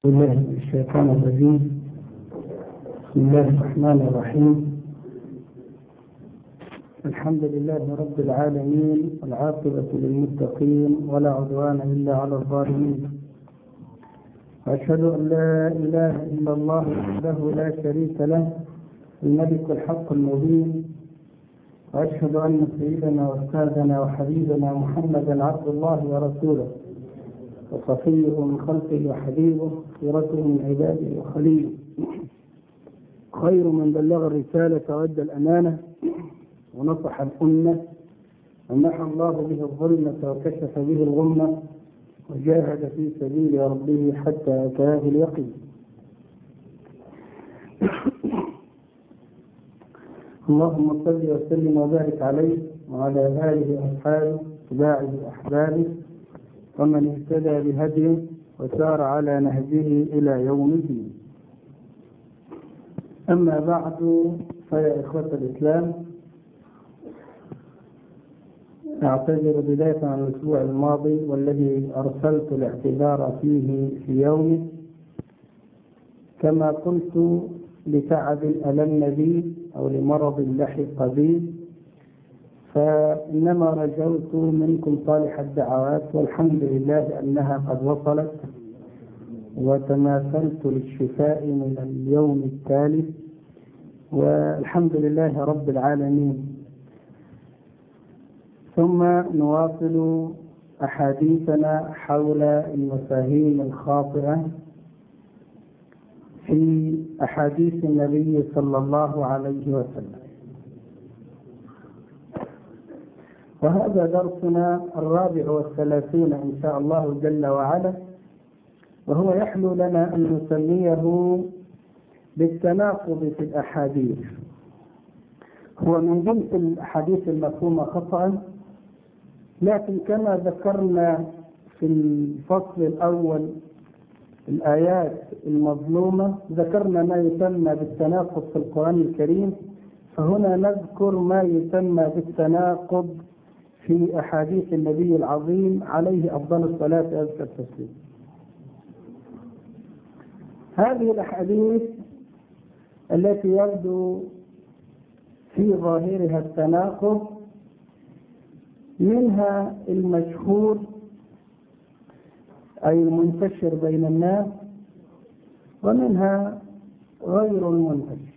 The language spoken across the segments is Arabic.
بالله من الشيطان الرجيم. بسم الله الرحمن الرحيم. الحمد لله رب العالمين، والعاقبة للمتقين، ولا عدوان إلا على الظالمين. وأشهد أن لا إله إلا الله وحده لا شريك له، الملك الحق المبين. وأشهد أن سيدنا وأستاذنا وحبيبنا محمدا عبد الله ورسوله، وصفيه من خلقه وحبيبه، خيرته من عباده وخليله، خير من بلغ الرسالة وأدى الأمانة ونصح الأمة، ومحى الله به الظلمة وكشف به الغمة، وجاهد في سبيل ربه حتى أتاه اليقين. اللهم صل وسلم وبارك عليه وعلى آله وأصحابه واتباعه وأحبابه ومن اهتدى بهديه وسار على نهجه إلى يوم الدين. أما بعد، فيا إخوة الإسلام، أعتذر بداية عن الأسبوع الماضي والذي أرسلت الاعتذار فيه في يومه، كما قلت لتعب ألم بي أو لمرض لحق بي، فإنما رجوت منكم صالح الدعوات، والحمد لله أنها قد وصلت، وتماثلت للشفاء من اليوم التالي، والحمد لله رب العالمين. ثم نواصل أحاديثنا حول المفاهيم الخاطئة في أحاديث النبي صلى الله عليه وسلم، وهذا درسنا 34 إن شاء الله جل وعلا، وهو يحلو لنا أن نسميه بالتناقض في الأحاديث. هو من جنس الأحاديث المفهومة خطأ، لكن كما ذكرنا في الفصل الأول الآيات المظلومة ذكرنا ما يسمى بالتناقض في القرآن الكريم، فهنا نذكر ما يسمى بالتناقض في أحاديث النبي العظيم عليه أفضل الصلاة وأزكى التسليم. هذه الأحاديث التي يبدو في ظاهرها التناقض، منها المشهور أي المنتشر بين الناس، ومنها غير المنتشر.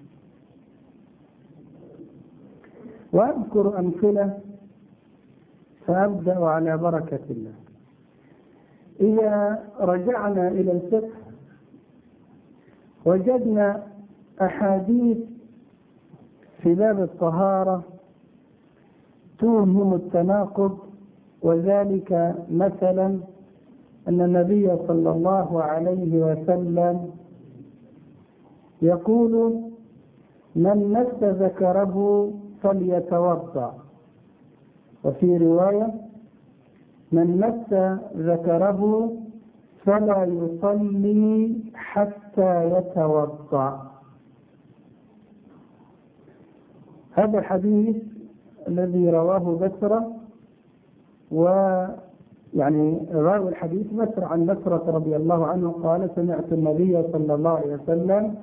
وأذكر أمثلة، فأبدأ على بركة الله. إذا رجعنا إلى الفقه وجدنا أحاديث في باب الطهارة توهم التناقض، وذلك مثلا أن النبي صلى الله عليه وسلم يقول: من مس ذكره فليتوضأ، وفي رواية: من مس ذكره فلا يصلي حتى يتوضأ. هذا الحديث الذي رواه بسرة، ويعني راوي الحديث بسرة عن بسرة رضي الله عنه قال: سمعت النبي صلى الله عليه وسلم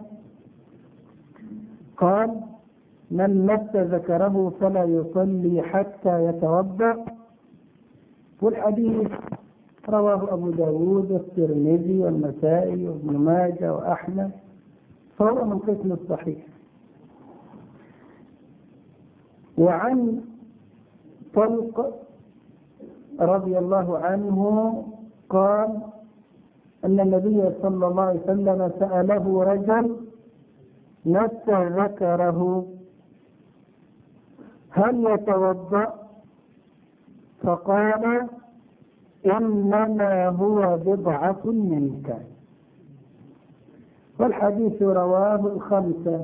قال: من مس ذكره فلا يصلي حتى يتوضأ. والحديث رواه أبو داود والترمذي والنسائي وابن ماجه وأحمد، فهو من قسم الصحيح. وعن طلق رضي الله عنه قال أن النبي صلى الله عليه وسلم سأله رجل مس ذكره: هل يتوضأ؟ فقال: إنما هو بضعة منك. والحديث رواه الخمسة.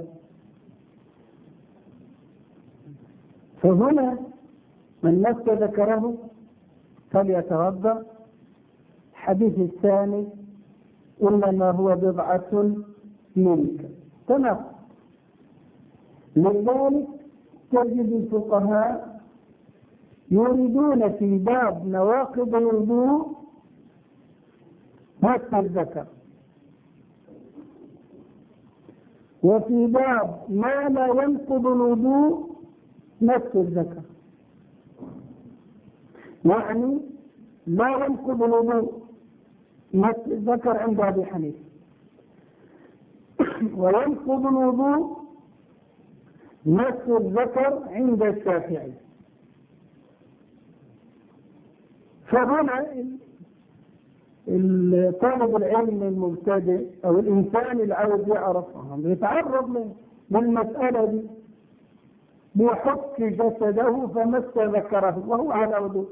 فهنا من مس ذكره فليتوضأ. الحديث الثاني: إنما هو بضعة منك. تمام. لذلك تجد الفقهاء يريدون في باب نواقض الوضوء مس الذكر، وفي باب ما لا ينقض الوضوء مس الذكر، يعني لا ينقض الوضوء مس الذكر عند أبي حنيفة، وينقض الوضوء مس الذكر عند الشافعي. فهنا طالب العلم المبتدئ أو الإنسان اللي عاوز يعرف يتعرض للمسألة دي، بيحك جسده فمس ذكره وهو على وضوء،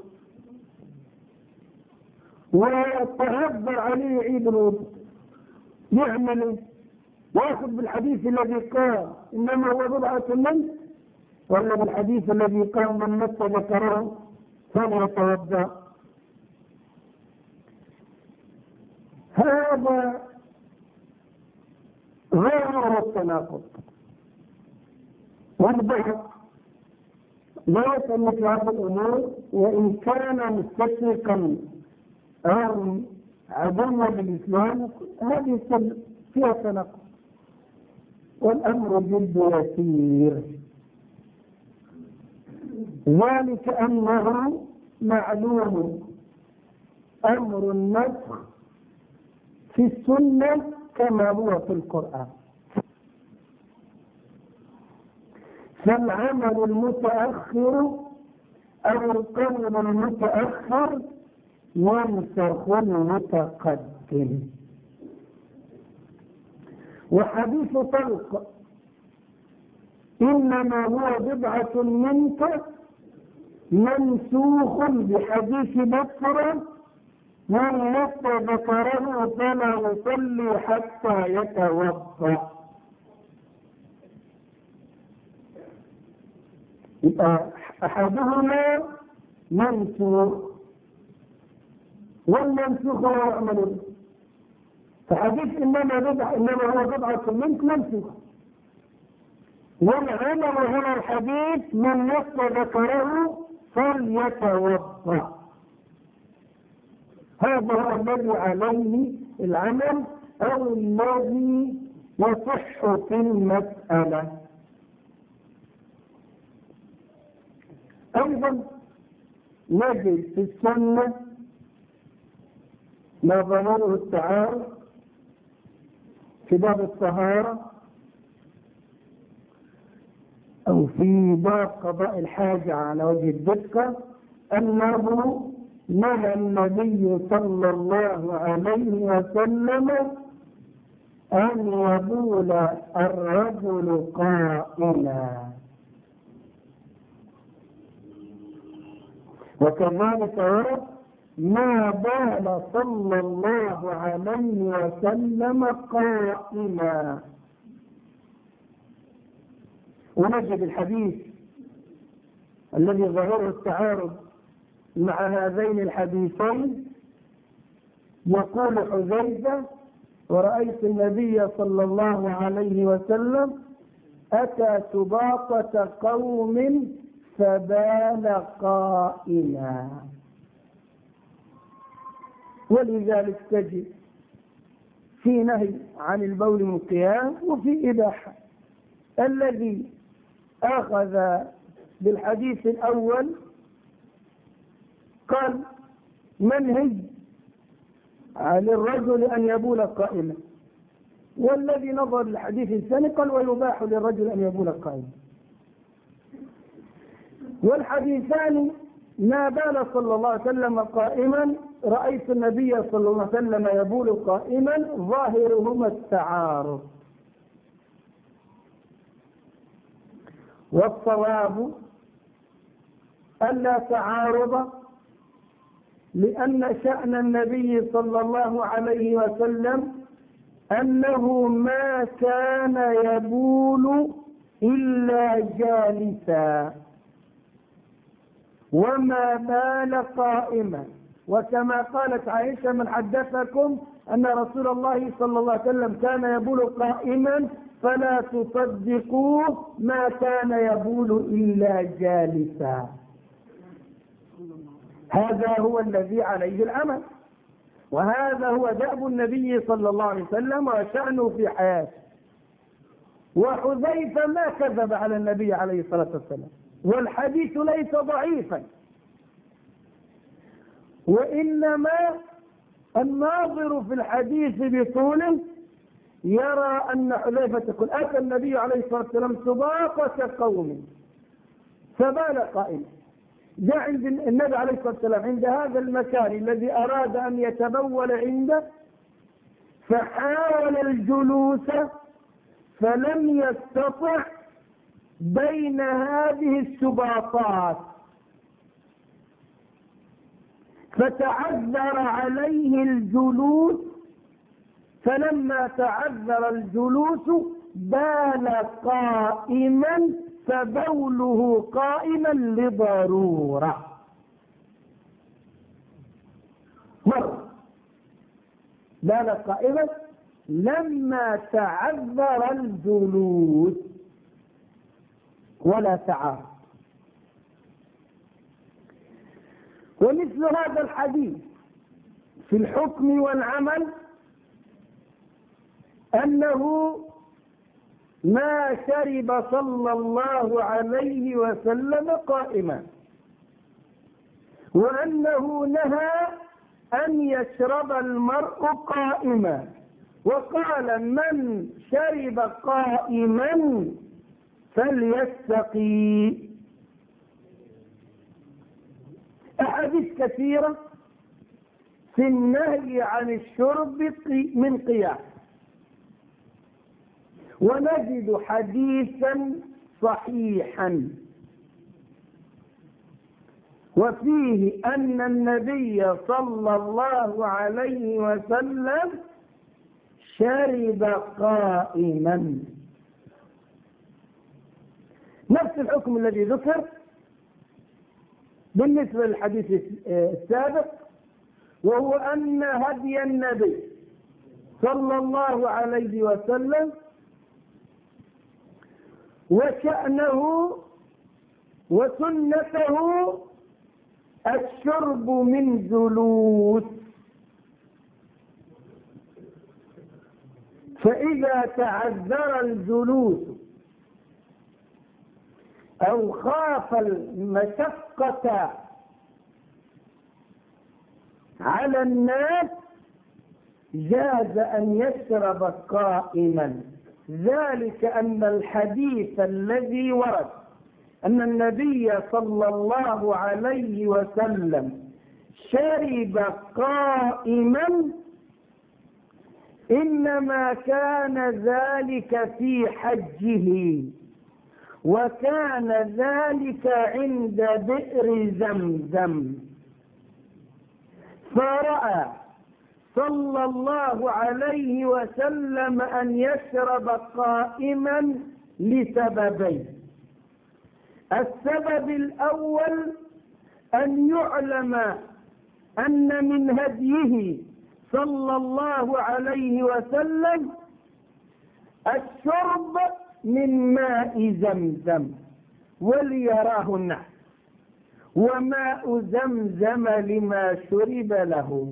ويتهذر عليه يعيد الوضوء، يعمل ايه؟ ياخذ بالحديث الذي قال انما هو بضعة منه، ولا بالحديث الذي قال من مس ذكره فليتوضا؟ هذا غير التناقض والبحث لا يتمت هذه الامور، وان كان مستشرقا او عدوا للاسلام هذه فيها تناقض، والامر جد يسير، ذلك انه معلوم امر النسخ في السنه كما هو في القران، فالعمل المتاخر او القول المتاخر ينسخ المتقدم. وحديث طلق إنما هو بضعة منك منسوخ بحديث بكر من مس ذكره فلا يصلي حتى يتوضا. أحدهما منسوخ والمنسوخ هو يعمل، فحديث إنما هو بضعة منك منسوخ، والعمل هنا الحديث من مس ذكره فليتوضا. هذا هو الذي عليه العمل أو الذي يصح في المسألة. أيضا نجد في السنة ما ظهره التعارض في باب الطهارة أو في باب قضاء الحاجة على وجه الدقة، أنه نهى النبي صلى الله عليه وسلم أن يبول الرجل قائما، وكذلك ورد ما بال صلى الله عليه وسلم قائما. ونجد الحديث الذي ظهره التعارض مع هذين الحديثين، يقول حذيفة: ورأيت النبي صلى الله عليه وسلم أتى سباطة قوم فبال قائما. ولذلك تجد في نهي عن البول من قيام وفي إباحة. الذي أخذ بالحديث الأول قال منهي للرجل أن يبول قائما، والذي نظر للحديث الثاني قال ويباح للرجل أن يبول قائما. والحديثان ما بال صلى الله عليه وسلم قائما، رأيت النبي صلى الله عليه وسلم يبول قائما، ظاهرهما التعارض. والصواب ألا تعارض، لأن شأن النبي صلى الله عليه وسلم أنه ما كان يبول إلا جالسا وما بال قائما. وكما قالت عائشة: من حدثكم أن رسول الله صلى الله عليه وسلم كان يبول قائما فلا تصدقوه، ما كان يبول إلا جالسا. هذا هو الذي عليه العمل، وهذا هو دأب النبي صلى الله عليه وسلم وشأنه في حياته. وحذيفة ما كذب على النبي عليه الصلاة والسلام، والحديث ليس ضعيفا، وإنما الناظر في الحديث بطوله يرى أن حذيفة يقول أتى النبي عليه الصلاة والسلام سباقة قوم فبال قائما. جاء عند النبي عليه الصلاة والسلام عند هذا المكان الذي أراد أن يتبول عنده، فحاول الجلوس فلم يستطع بين هذه السباطات، فتعذر عليه الجلوس، فلما تعذر الجلوس بال قائما، فبوله قائما لضرورة. مرة بال قائما لما تعذر الجلوس ولا تعارض. ومثل هذا الحديث في الحكم والعمل أنه ما شرب صلى الله عليه وسلم قائما، وأنه نهى أن يشرب المرء قائما، وقال من شرب قائما فليستقي. أحاديث كثيرة في النهي عن الشرب من قيام، ونجد حديثا صحيحا وفيه أن النبي صلى الله عليه وسلم شرب قائما، نفس الحكم الذي ذكر بالنسبة للحديث السابق، وهو أن هدي النبي صلى الله عليه وسلم وشأنه وسنته الشرب من جلوس، فإذا تعذر الجلوس أو خاف المشقة على الناس جاز أن يشرب قائما، ذلك أن الحديث الذي ورد أن النبي صلى الله عليه وسلم شرب قائما إنما كان ذلك في حجه، وكان ذلك عند بئر زمزم، فرأى صلى الله عليه وسلم أن يشرب قائما لسببين. السبب الأول أن يعلم أن من هديه صلى الله عليه وسلم الشرب من ماء زمزم، وليراه الناس، وماء زمزم لما شرب له.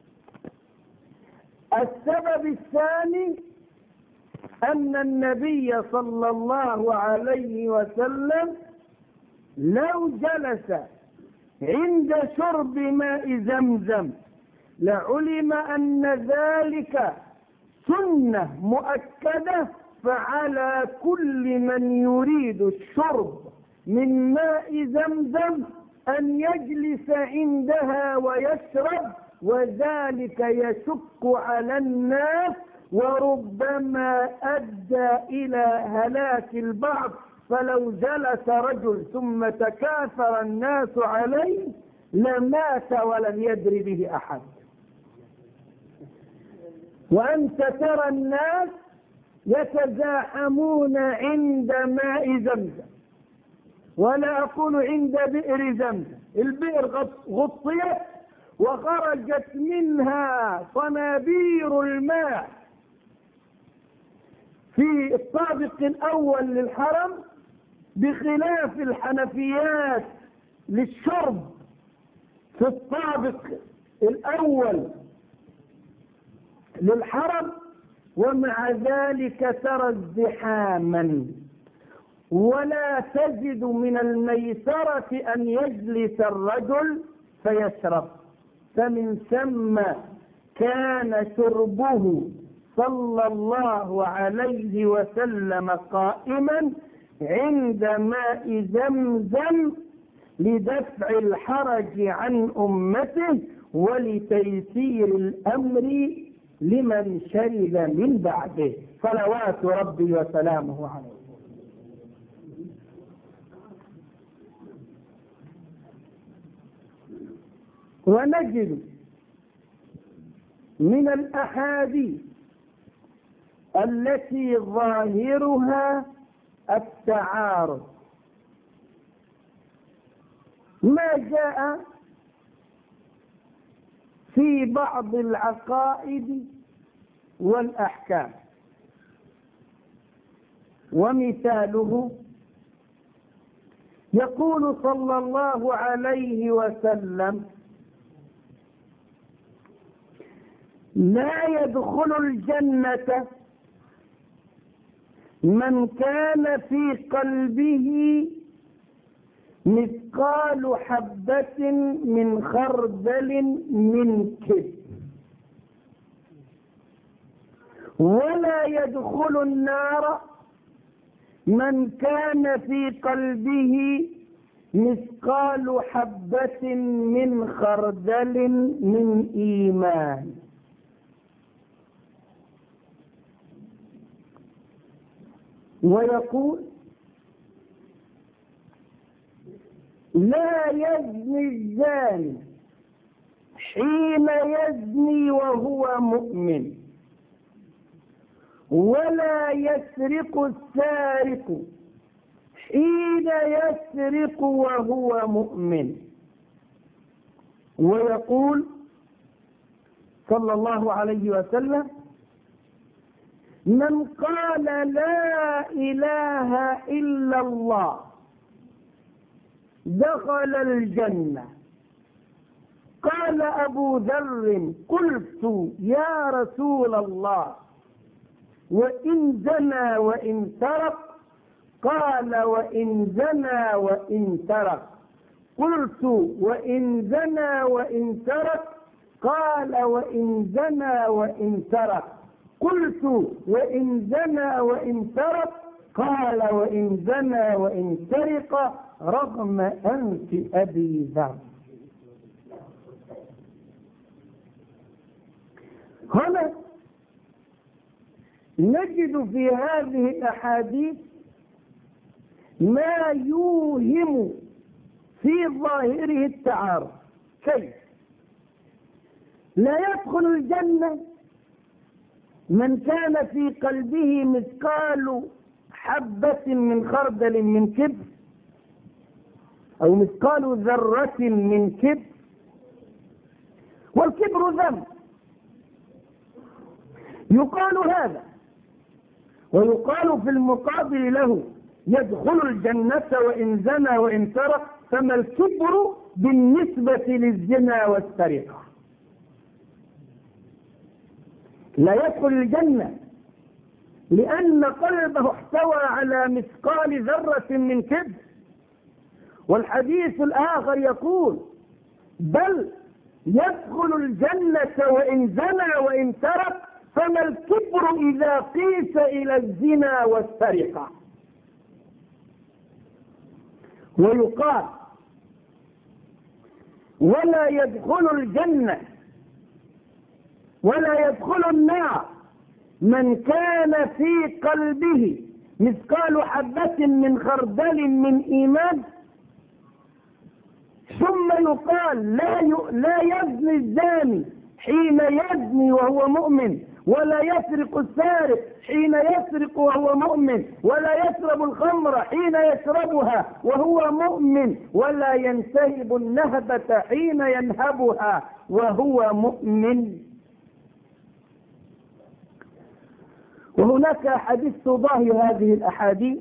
السبب الثاني أن النبي صلى الله عليه وسلم لو جلس عند شرب ماء زمزم لعلم أن ذلك سنة مؤكدة، فعلى كل من يريد الشرب من ماء زمزم أن يجلس عندها ويشرب، وذلك يشق على الناس وربما أدى إلى هلاك البعض، فلو جلس رجل ثم تكاثر الناس عليه لمات ولم يدر به أحد. وأنت ترى الناس يتزاحمون عند ماء زمزم، ولا أقول عند بئر زمزم، البئر غطيت وخرجت منها صنابير الماء في الطابق الأول للحرم، بخلاف الحنفيات للشرب في الطابق الأول للحرم ومع ذلك ترى ازدحاما، ولا تجد من الميسرة أن يجلس الرجل فيشرب. فمن ثم كان شربه صلى الله عليه وسلم قائما عند ماء زمزم لدفع الحرج عن أمته ولتيسير الأمر لمن شرب من بعده، صلوات ربي وسلامه عليه. ونجد من الأحاديث التي ظاهرها التعارض ما جاء في بعض العقائد والأحكام، ومثاله يقول صلى الله عليه وسلم: لا يدخل الجنة من كان في قلبه مثقال حبة من خردل من كبر، ولا يدخل النار من كان في قلبه مثقال حبة من خردل من إيمان. ويقول: لا يزني الزاني حين يزني وهو مؤمن، ولا يسرق السارق حين يسرق وهو مؤمن. ويقول صلى الله عليه وسلم: من قال لا إله إلا الله دخل الجنة. قال أبو ذر: قلت يا رسول الله وإن زنى وإن سرق؟ قال: وإن زنى وإن سرق. قلت: وإن زنى وإن سرق؟ قال: وإن زنى وإن سرق. قلت: وإن زنى وإن سرق؟ قال: وإن زنى وإن سرق رغم أنف أبي ذر. هنا نجد في هذه الأحاديث ما يوهم في ظاهره التعارض. كيف؟ لا يدخل الجنة من كان في قلبه مثقال حبة من خردل من كبر، أو مثقال ذرة من كبر، والكبر ذنب. يقال هذا، ويقال في المقابل له: يدخل الجنة وإن زنى وإن سرق. فما الكبر بالنسبة للزنا والسرقة؟ لا يدخل الجنة لأن قلبه احتوى على مثقال ذرة من كبر. والحديث الآخر يقول: بل يدخل الجنة وإن زنى وإن سرق. فما الكبر إذا قيس إلى الزنا والسرقة؟ ويقال: ولا يدخل الجنة ولا يدخل النار من كان في قلبه مثقال حبة من خردل من إيمان. ثم يقال: لا يزني الزاني حين يزني وهو مؤمن، ولا يسرق السارق حين يسرق وهو مؤمن، ولا يشرب الخمر حين يشربها وهو مؤمن، ولا ينتهب النهبة حين ينهبها وهو مؤمن. وهناك أحاديث تضاهي هذه الأحاديث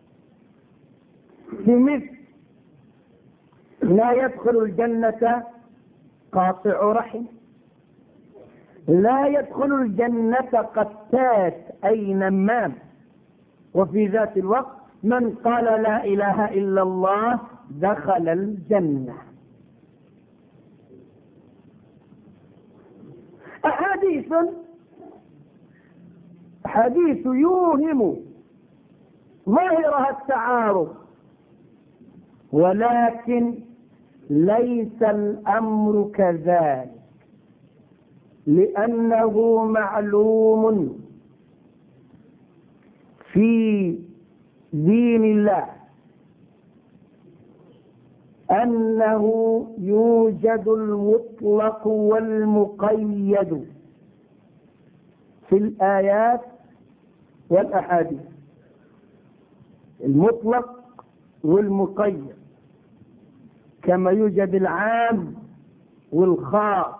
في مثل: لا يدخل الجنة قاطع رحم، لا يدخل الجنة قتات أي نمام. وفي ذات الوقت من قال لا إله إلا الله دخل الجنة. حديث يوهم ظاهرها التعارض، ولكن ليس الأمر كذلك، لأنه معلوم في دين الله أنه يوجد المطلق والمقيد في الآيات والأحاديث. المطلق والمقيد كما يوجد العام والخاص.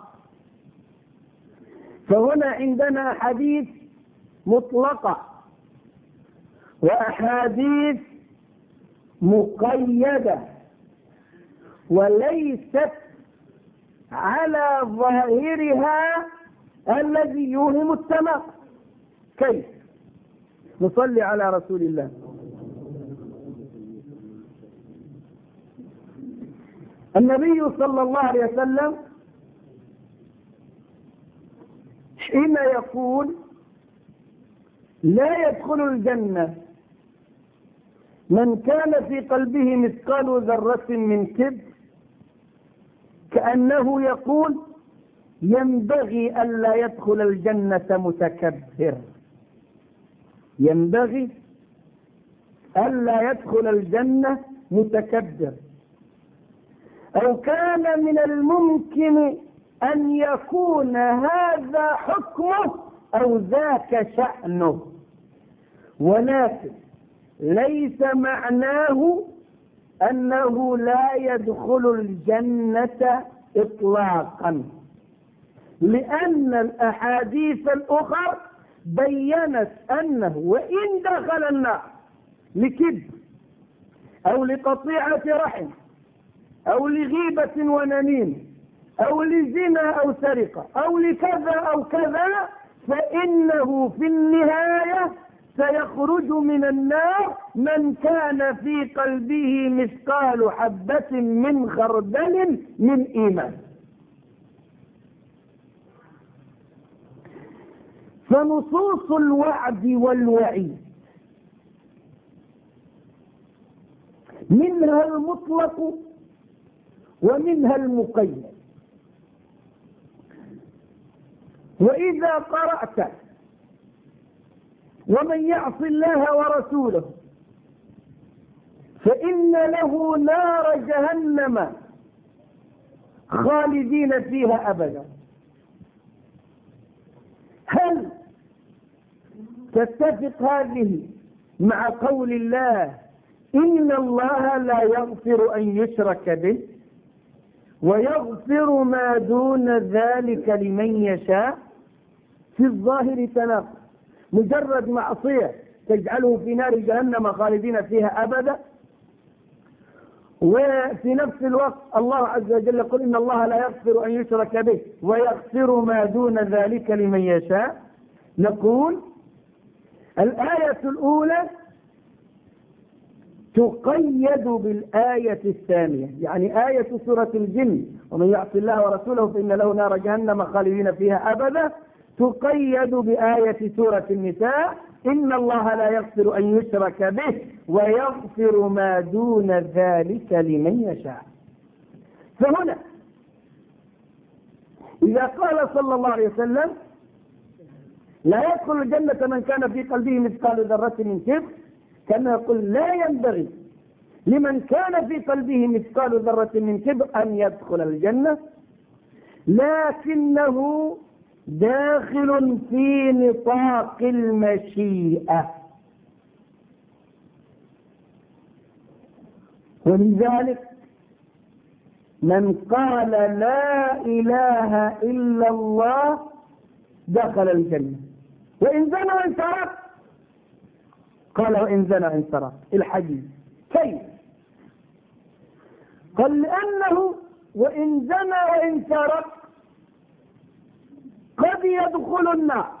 فهنا عندنا أحاديث مطلقة وأحاديث مقيدة، وليست على ظاهرها الذي يوهم التمام. كيف؟ نصلي على رسول الله. النبي صلى الله عليه وسلم حين يقول لا يدخل الجنة من كان في قلبه مثقال ذرة من كبر، كأنه يقول ينبغي ألا يدخل الجنة متكبر، ينبغي ألا يدخل الجنة متكبر. أو كان من الممكن أن يكون هذا حكمه أو ذاك شأنه، ولكن ليس معناه أنه لا يدخل الجنة إطلاقا، لأن الأحاديث الأخرى بيّنت أنه وإن دخل النار لكبر أو لقطيعة رحم أو لغيبة ونميمة أو لزنا أو سرقة أو لكذا أو كذا، فإنه في النهاية سيخرج من النار من كان في قلبه مثقال حبة من خردل من إيمان. فنصوص الوعد والوعيد منها المطلق ومنها المقيد. وإذا قرأت ومن يعص الله ورسوله فإن له نار جهنم خالدين فيها أبدا، هل تتفق هذه مع قول الله إن الله لا يغفر أن يشرك به ويغفر ما دون ذلك لمن يشاء؟ في الظاهر تناقض، مجرد معصية تجعله في نار جهنم خالدين فيها أبدا، وفي نفس الوقت الله عز وجل يقول إن الله لا يغفر أن يشرك به ويغفر ما دون ذلك لمن يشاء. نقول الآية الأولى تقيد بالآية الثانية، يعني آية سورة الجن ومن يعص الله ورسوله فإن له نار جهنم خالدين فيها أبدا تقيد بآية سورة النساء إن الله لا يغفر أن يشرك به ويغفر ما دون ذلك لمن يشاء. فهنا إذا قال صلى الله عليه وسلم لا يدخل الجنة من كان في قلبه مثقال ذرة من كبر، كما يقول لا ينبغي لمن كان في قلبه مثقال ذرة من كبر أن يدخل الجنة، لكنه داخل في نطاق المشيئة. ولذلك من قال لا إله إلا الله دخل الجنة وإن زنى وإن سرق. قال وإن زنى وإن سرق الحديث كيف؟ قال لأنه وإن زنى وإن سرق قد الذي يدخل النار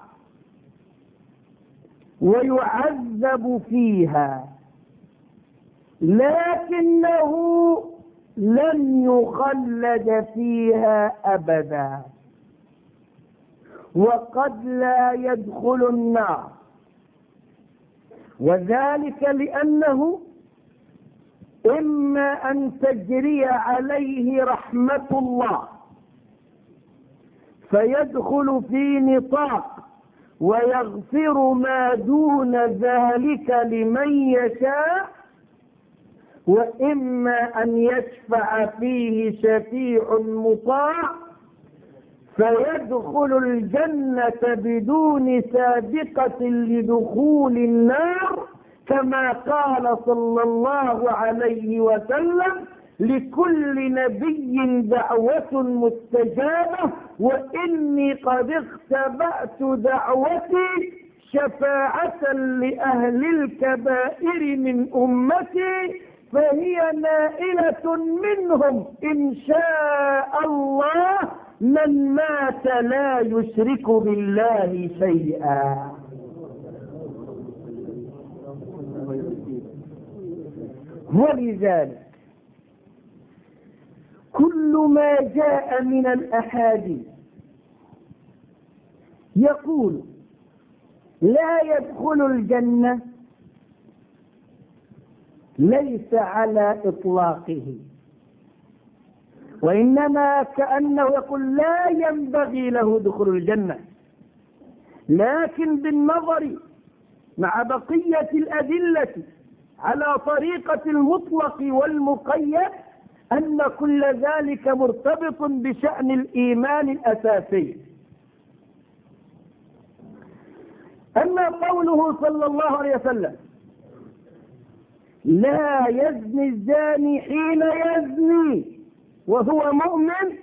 ويعذب فيها، لكنه لن يخلد فيها أبدا، وقد لا يدخل النار، وذلك لأنه إما أن تجري عليه رحمة الله فيدخل في نطاق ويغفر ما دون ذلك لمن يشاء، وإما أن يشفع فيه شفيع مطاع فيدخل الجنة بدون سابقة لدخول النار، كما قال صلى الله عليه وسلم: لكل نبي دعوة مستجابة، وإني قد اختبأت دعوتي شفاعة لأهل الكبائر من أمتي، فهي نائلة منهم إن شاء الله من مات لا يشرك بالله شيئا. ولذلك كل ما جاء من الأحاديث يقول لا يدخل الجنة ليس على إطلاقه، وإنما كأنه يقول لا ينبغي له دخول الجنة، لكن بالنظر مع بقية الأدلة على طريقة المطلق والمقيد أن كل ذلك مرتبط بشأن الإيمان الأساسي. أما قوله صلى الله عليه وسلم: لا يزني الزاني حين يزني وهو مؤمن،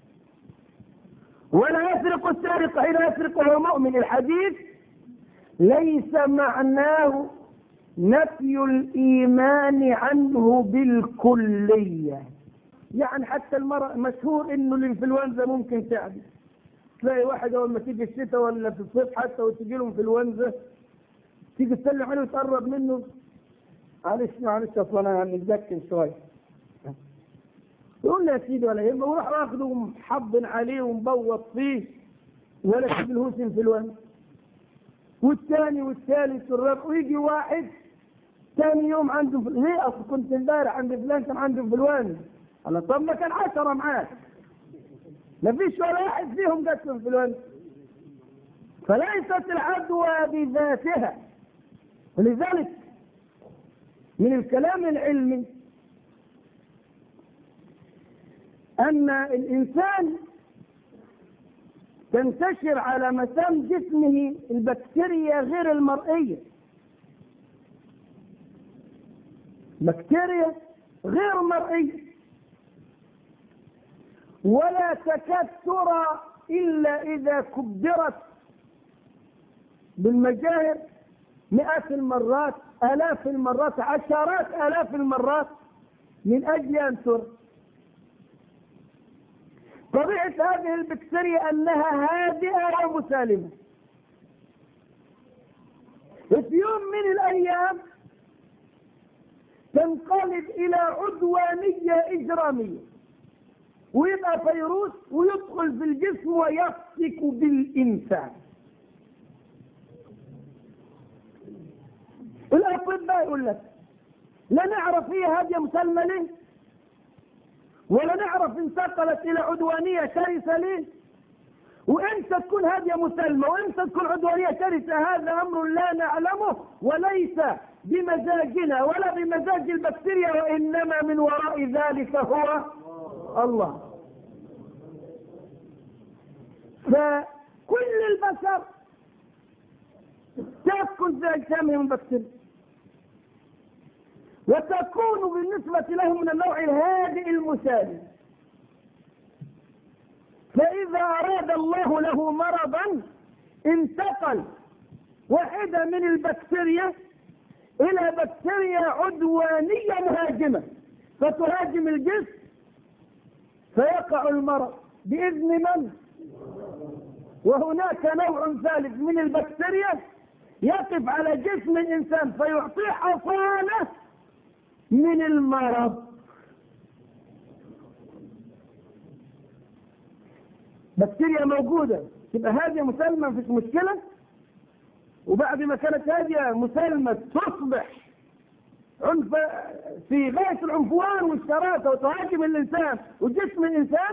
ولا يسرق السارق حين يسرق وهو مؤمن، الحديث ليس معناه نفي الإيمان عنه بالكلية. يعني حتى المرأة مشهور إنه الإنفلونزا ممكن تعدي، تلاقي واحد أول ما تيجي الشتاء ولا في الصيف حتى وتجي له إنفلونزا تيجي تسلم عليه وتقرب منه: معلش أصلا أنا يعني متذكر شوية. يقول له: يا سيدي ولا يهمه، وراح واخده ومحضن عليه ومبوط فيه ولا تجيلهوش إنفلونزا. والثاني والثالث والرابع، ويجي واحد ثاني يوم عنده ليه؟ أصل كنت امبارح عند فلان كان عنده إنفلونزا. الله، طب ما كان 10 معاه، ما فيش ولا واحد فيهم جات له إنفلونزا. فليست العدوى بذاتها. ولذلك من الكلام العلمي أن الإنسان تنتشر على مسام جسمه البكتيريا غير المرئية، بكتيريا غير مرئية، ولا تكاد ترى إلا إذا كبرت بالمجاهر مئات المرات، آلاف المرات، عشرات آلاف المرات، من أجل أن ترى. طبيعة هذه البكتيريا أنها هادئة ومسالمة. في يوم من الأيام تنقلب إلى عدوانية إجرامية، ويبقى فيروس ويدخل في الجسم ويفتك بالإنسان. الأطباء يقول لك لا نعرف هي هادية مسالمة ليه، ولا نعرف انتقلت إلى عدوانية شرسة ليه، وإمتى تكون هادية مسالمة وإمتى تكون عدوانية شرسة. هذا أمر لا نعلمه، وليس بمزاجنا ولا بمزاج البكتيريا، وإنما من وراء ذلك هو الله. فكل البشر تأكل في أجسامهم البكتيريا، وتكون بالنسبة لهم من النوع الهادئ المسالم. فإذا أراد الله له مرضا انتقل واحدة من البكتيريا إلى بكتيريا عدوانية مهاجمة، فتهاجم الجسم فيقع المرض بإذن من؟ وهناك نوع ثالث من البكتيريا يقف على جسم الإنسان فيعطيه حصانة من المرض. بكتيريا موجودة تبقى هذه مسالمة مفيش مشكلة، وبعد ما كانت هذه مسالمة تصبح عنف في غاية العنفوان والشراسة وتهاجم الإنسان وجسم الإنسان.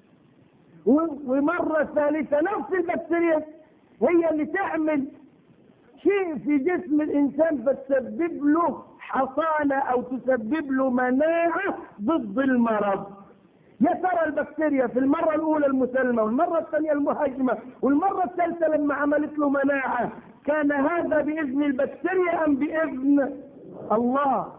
ومرة ثالثة نفس البكتيريا هي اللي تعمل شيء في جسم الإنسان فتسبب له حصانة أو تسبب له مناعة ضد المرض. يا ترى البكتيريا في المرة الأولى المسلمة والمرة الثانية المهاجمة والمرة الثالثة لما عملت له مناعة كان هذا بإذن البكتيريا أم بإذن الله؟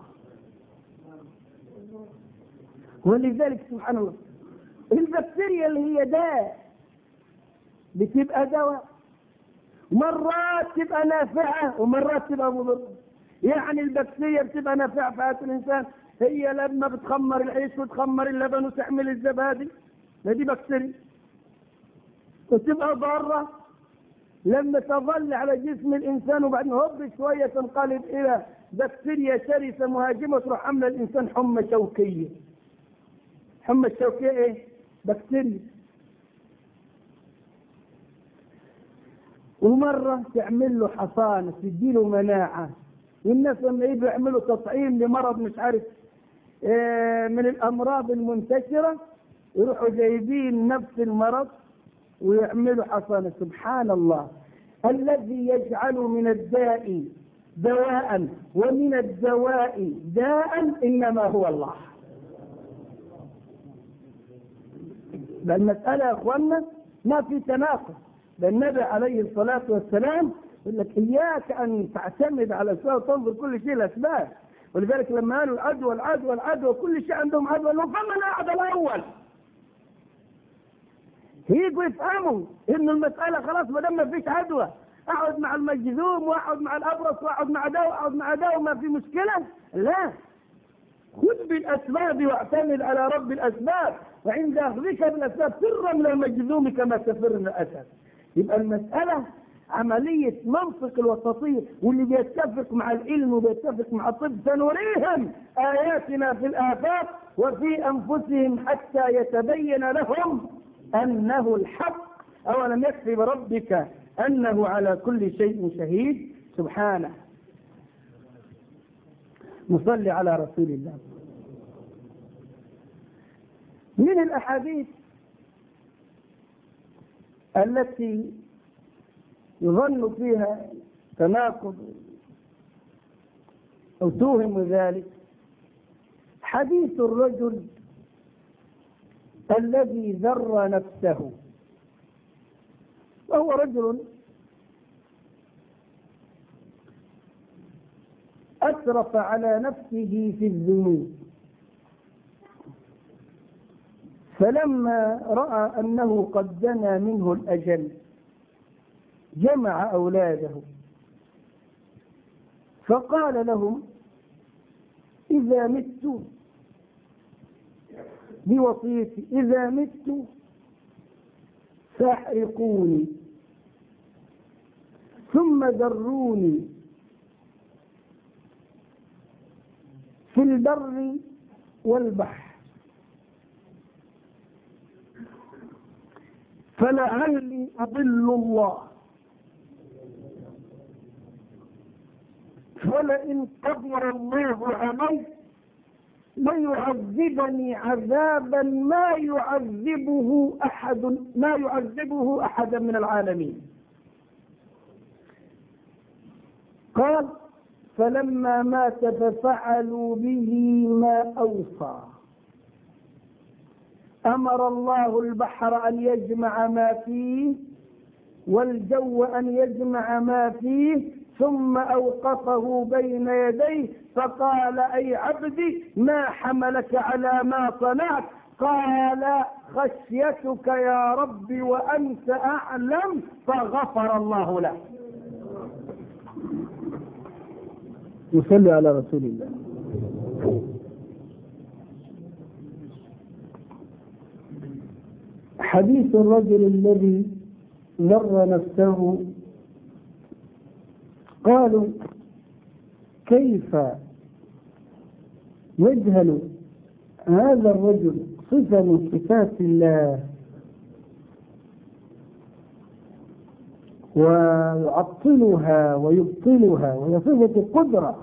ولذلك سبحان الله البكتيريا اللي هي داء بتبقى دواء، مرات تبقى نافعة ومرات تبقى مضرة. يعني البكتيريا بتبقى نافعة في حياة الإنسان، هي لما بتخمر العيش وتخمر اللبن وتعمل الزبادي دي بكتيريا. وتبقى ضارة لما تظل على جسم الإنسان وبعدين هوب شوية تنقلب إلى بكتيريا شرسة مهاجمة تروح عاملة الإنسان حمى شوكية. حمى الشوكية إيه؟ بكتيريا. ومرة تعمل له حصانة تديله مناعة. والناس لما يجوا يعملوا تطعيم لمرض مش عارف من الأمراض المنتشرة يروحوا جايبين نفس المرض ويعملوا حصانة. سبحان الله الذي يجعل من الداء دواء ومن الدواء داء إنما هو الله. المسألة يا أخوانا ما في تناقض. النبي عليه الصلاة والسلام يقول لك إياك أن تعتمد على الأسباب وتنظر كل شيء الأسباب. ولذلك لما قالوا العدوى العدوى العدوى كل شيء عندهم عدوى لهم فمن أعدى الأول. يجوا يفهموا إن المسألة خلاص ما دام ما فيش عدوى أقعد مع المجذوم وأقعد مع الأبرص وأقعد مع ده وأقعد مع ده وما في مشكلة. لا، خذ بالأسباب واعتمد على رب الأسباب، وعند أخذك بالأسباب فر من المجذوم كما تفر من الأسد. يبقى المسألة عملية منطق الوسطية، واللي بيتفق مع العلم وبيتفق مع الطب سنريهم آياتنا في الآفاق وفي أنفسهم حتى يتبين لهم أنه الحق. أولم يكفي بربك أنه على كل شيء شهيد؟ سبحانه. نصلي على رسول الله. من الأحاديث التي يظن فيها تناقض أو توهم ذلك حديث الرجل الذي ذر نفسه، وهو رجل أسرف على نفسه في الذنوب، فلما رأى أنه قد دنا منه الأجل جمع أولاده فقال لهم إذا مت بوصيتي إذا مت فاحرقوني ثم ذروني في البر والبحر فلعلي أضل الله، فلئن قدر الله علي ليعذبني عذابا ما يعذبه أحدا من العالمين. قال فلما مات ففعلوا به ما أوصى، أمر الله البحر أن يجمع ما فيه والجو أن يجمع ما فيه ثم أوقفه بين يديه فقال أي عبدي ما حملك على ما صنعت؟ قال خشيتك يا رب وأنت أعلم، فغفر الله له. يصلي على رسول الله. حديث الرجل الذي ذر نفسه قالوا كيف يجهل هذا الرجل صفة من صفات الله ويعطلها ويبطلها وهي صفة قدرة،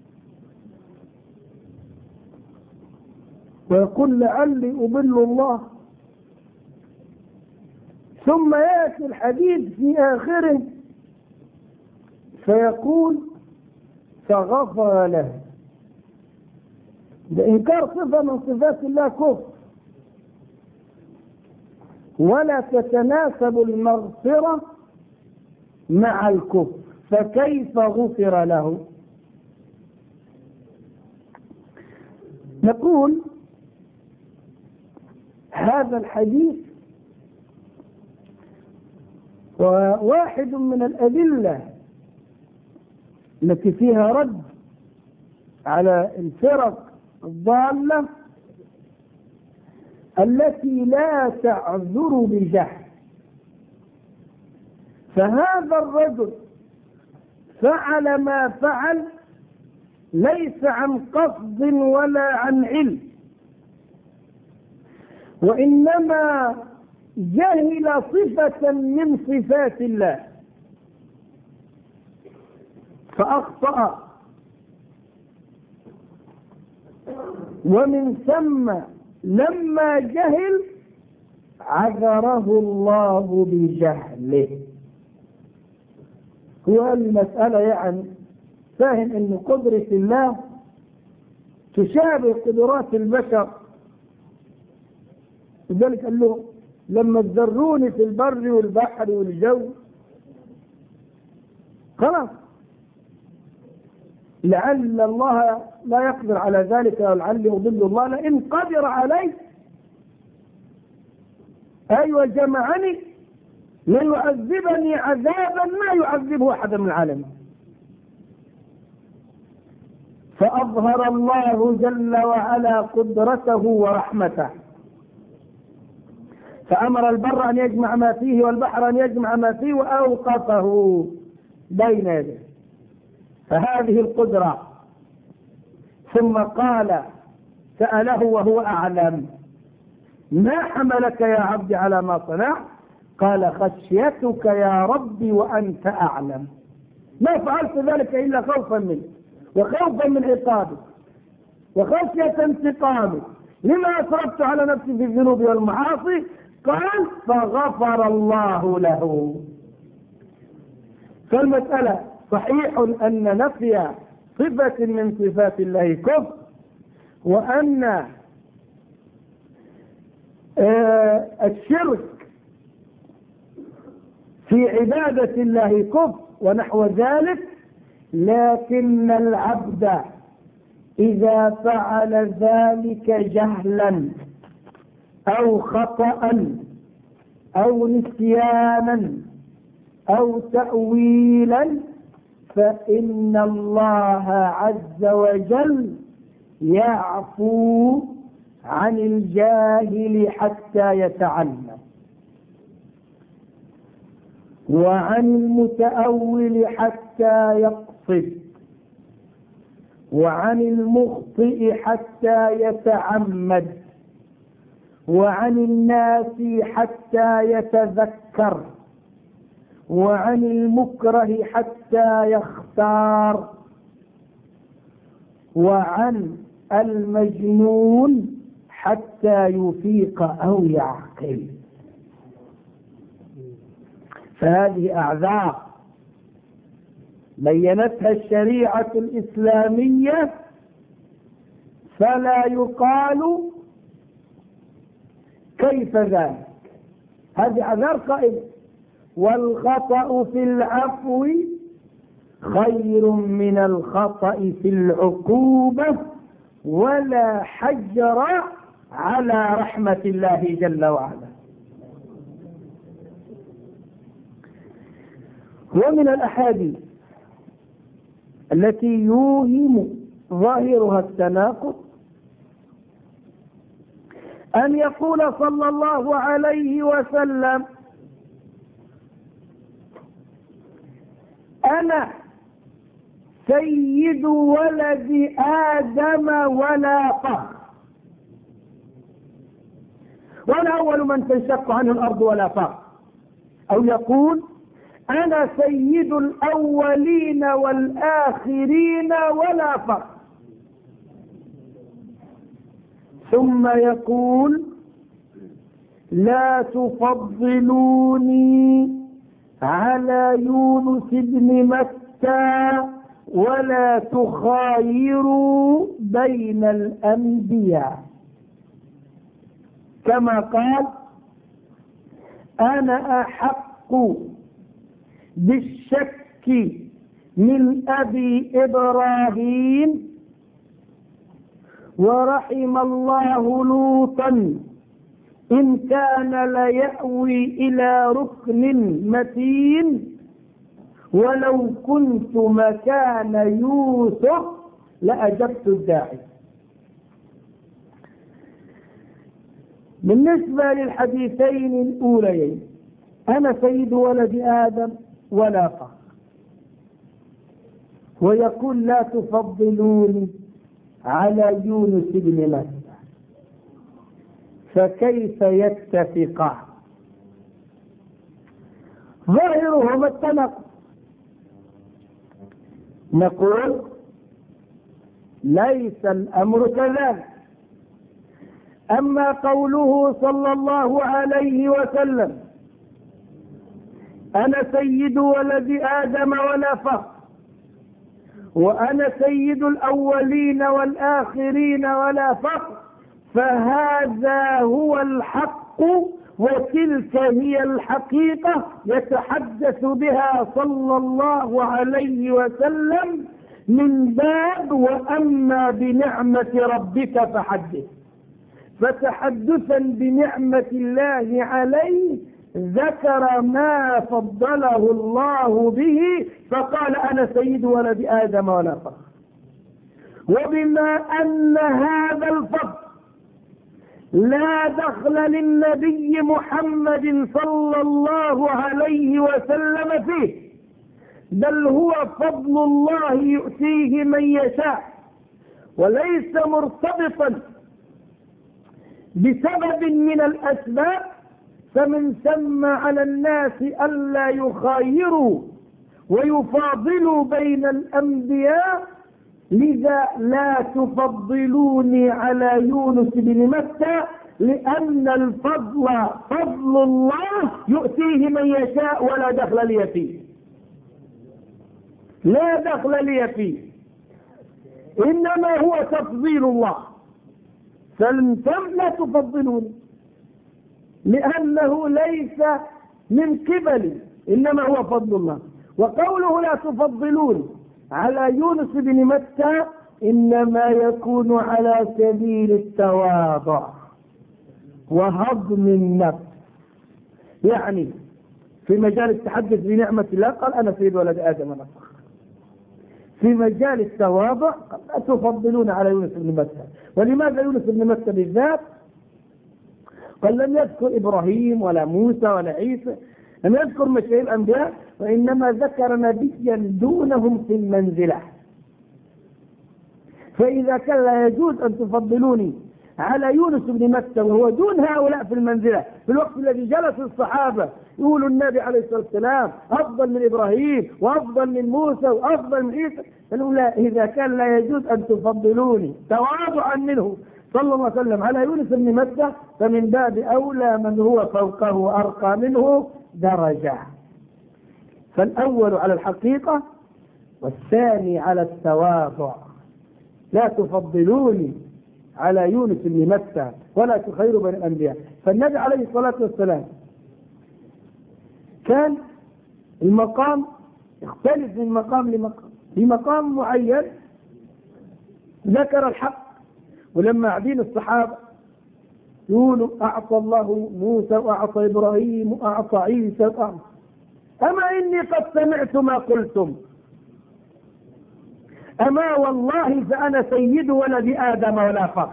ويقول لعلي أضل الله، ثم يأتي الحديث في آخره فيقول فغفر له. إنكار صفة من صفات الله كفر، ولا تتناسب المغفرة مع الكفر، فكيف غفر له؟ نقول هذا الحديث وواحد من الأدلة التي فيها رد على الفرق الضالة التي لا تعذر بجهل. فهذا الرجل فعل ما فعل ليس عن قصد ولا عن علم، وإنما جهل صفة من صفات الله فأخطأ، ومن ثم لما جهل عذره الله بجهله. هو المسألة يعني فاهم أن قدرة الله تشابه قدرات البشر، لذلك قال له لما تذروني في البر والبحر والجو خلاص، لعل الله لا يقدر على ذلك ولعل يضل الله، لئن قدر عليه أيوة جمعني ليعذبني عذابا ما يعذبه أحد من العالمين. فأظهر الله جل وعلا قدرته ورحمته، فأمر البر أن يجمع ما فيه والبحر أن يجمع ما فيه وأوقفه بين يديه، فهذه القدرة. ثم قال سأله وهو أعلم ما حملك يا عبد على ما صنعت؟ قال خشيتك يا ربي وأنت أعلم، ما فعلت ذلك إلا خوفا منك وخوفا من عقابك وخشية انتقامك لما أسرفت على نفسي في الذنوب والمعاصي. قال فغفر الله له. فالمسألة صحيح أن نفي صفة من صفات الله كفر، وأن الشرك في عبادة الله كفر ونحو ذلك، لكن العبد إذا فعل ذلك جهلا أو خطأ أو نسيانا أو تأويلا فإن الله عز وجل يعفو عن الجاهل حتى يتعلم، وعن المتأول حتى يقصد، وعن المخطئ حتى يتعمد، وعن الناس حتى يتذكر، وعن المكره حتى يختار، وعن المجنون حتى يفيق أو يعقل. فهذه أعذار بينتها الشريعة الإسلامية، فلا يقال كيف ذلك، هذه أعذار قائمة. والخطأ في العفو خير من الخطأ في العقوبة، ولا حجر على رحمة الله جل وعلا. ومن الأحاديث التي يوهم ظاهرها التناقض أن يقول صلى الله عليه وسلم أنا سيد ولد آدم ولا فخر، وأنا أول من تنشق عنه الأرض ولا فخر. أو يقول أنا سيد الأولين والآخرين ولا فخر. ثم يقول لا تفضلوني على يونس بن متى ولا تخايروا بين الأنبياء، كما قال أنا أحق بالشك من أبي إبراهيم ورحم الله لوطا إن كان ليأوي إلى ركن متين ولو كنت مكان يوسف لأجبت الداعي. بالنسبة للحديثين الأوليين أنا سيد ولد آدم ولا فخر، ويقول لا تفضلوني على يونس بن متى، فكيف يتفقان؟ ظاهرهما التناقض. نقول ليس الأمر كذلك. أما قوله صلى الله عليه وسلم أنا سيد ولد آدم ولا فخر، وأنا سيد الأولين والآخرين ولا فخر، فهذا هو الحق وتلك هي الحقيقة يتحدث بها صلى الله عليه وسلم من باب وأما بنعمة ربك فحدث. فتحدثا بنعمة الله عليه ذكر ما فضله الله به فقال أنا سيد ولد آدم ولا فخر. وبما أن هذا الفضل لا دخل للنبي محمد صلى الله عليه وسلم فيه، بل هو فضل الله يؤتيه من يشاء وليس مرتبطا بسبب من الأسباب، فمن ثم على الناس ألا يخايروا ويفاضلوا بين الأنبياء. لذا لا تفضلوني على يونس بن متى، لأن الفضل فضل الله يؤتيه من يشاء ولا دخل لي فيه، لا دخل لي فيه، إنما هو تفضيل الله. فلنتم لا تفضلوني لأنه ليس من قبلي، إنما هو فضل الله. وقوله لا تفضلوني على يونس بن متى إنما يكون على سبيل التواضع وهضم النفس، يعني في مجال التحدث بنعمة الله قال أنا سيد ولد آدم ولا فخر. في مجال التواضع قال لا تفضلون على يونس بن متى. ولماذا يونس بن متى بالذات؟ قال لم يذكر إبراهيم ولا موسى ولا عيسى، لم يذكر مشاهير الأنبياء، وإنما ذكر نبيا دونهم في المنزلة. فإذا كان لا يجوز أن تفضلوني على يونس بن متى وهو دون هؤلاء في المنزلة، في الوقت الذي جلس الصحابة يقولوا النبي عليه الصلاة والسلام أفضل من إبراهيم وأفضل من موسى وأفضل من عيسى، قالوا لا، إذا كان لا يجوز أن تفضلوني تواضعا منه صلى الله عليه وسلم على يونس بن متى، فمن باب أولى من هو فوقه وأرقى منه درجة. فالأول على الحقيقة والثاني على التواضع. لا تفضلوني على يونس بن متى ولا تخيروا بين الأنبياء. فالنبي عليه الصلاة والسلام كان المقام يختلف من مقام لمقام. في مقام معين ذكر الحق، ولما قاعدين الصحابة يقولوا أعطى الله موسى وأعطى إبراهيم وأعطى عيسى وأعطى، أما إني قد سمعت ما قلتم، أما والله فأنا سيد ولد آدم ولا فخر.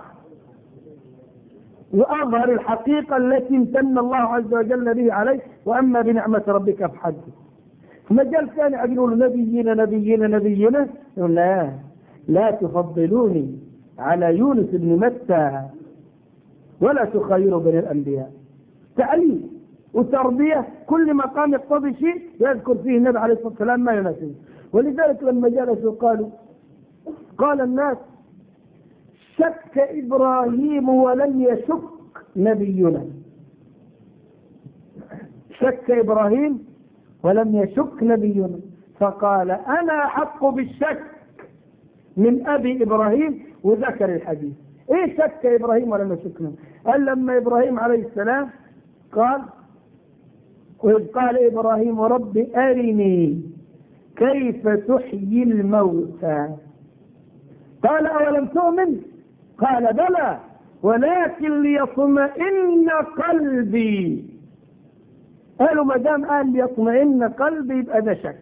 وأظهر الحقيقة التي امتن الله عز وجل به عليه، وأما بنعمة ربك فحدث. مجال ثاني يقولوا نبينا نبينا نبينا، يقول لا تفضلوني على يونس بن متى ولا تخيروا بين الأنبياء. تعليم وتربية، كل مقام يقتضي شيء يذكر فيه النبي عليه الصلاة والسلام ما يناسبه. ولذلك لما جلسوا قال الناس شك إبراهيم ولم يشك نبينا. شك إبراهيم ولم يشك نبينا، فقال أنا أحق بالشك من أبي إبراهيم، وذكر الحديث. إيه شك إبراهيم ولم يشك نبينا؟ قال لما إبراهيم عليه السلام قال وإذ قال إبراهيم رب أرني كيف تحيي الموتى، قال أولم تؤمن؟ قال بلى ولكن ليطمئن قلبي. قالوا ما دام قال ليطمئن قلبي يبقى ده شك،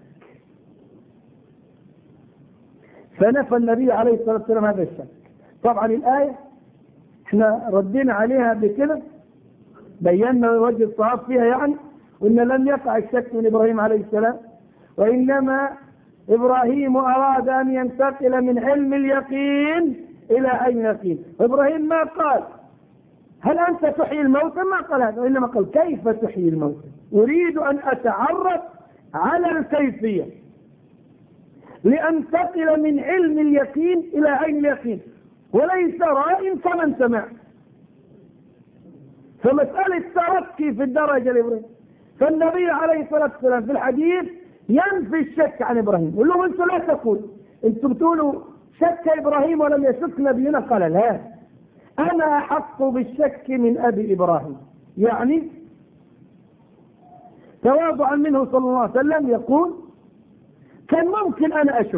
فنفى النبي عليه الصلاة والسلام هذا الشك. طبعا الآية احنا ردينا عليها بكده، بينا وجه الصواب فيها يعني، وإن لم يقع الشك من إبراهيم عليه السلام، وإنما إبراهيم أراد أن ينتقل من علم اليقين إلى عين اليقين. وإبراهيم ما قال هل أنت تحيي الموتى، ما قال هذا، وإنما قال كيف تحيي الموتى، أريد أن أتعرف على الكيفية لأنتقل من علم اليقين إلى عين اليقين، وليس راء كمن سمع. فمسألة ترقي في الدرجة لإبراهيم. فالنبي عليه الصلاة والسلام في الحديث ينفي الشك عن إبراهيم، يقول لهم أنتم لا تقول، أنتم بتقولوا شك إبراهيم ولم يشك نبينا. قال لا، أنا أحق بالشك من أبي إبراهيم. يعني تواضعا منه صلى الله عليه وسلم يقول كان ممكن أنا أشك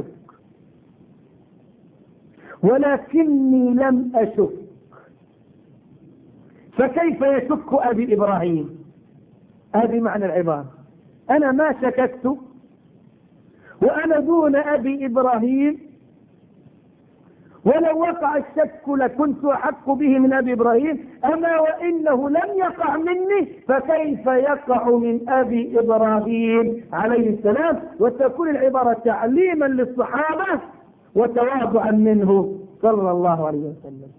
ولكني لم أشك، فكيف يشك أبي إبراهيم؟ هذه معنى العبارة، أنا ما شككت وأنا دون أبي إبراهيم، ولو وقع الشك لكنت أحق به من أبي إبراهيم، أما وإنه لم يقع مني فكيف يقع من أبي إبراهيم عليه السلام؟ وتكون العبارة تعليما للصحابة وتواضعا منه صلى الله عليه وسلم.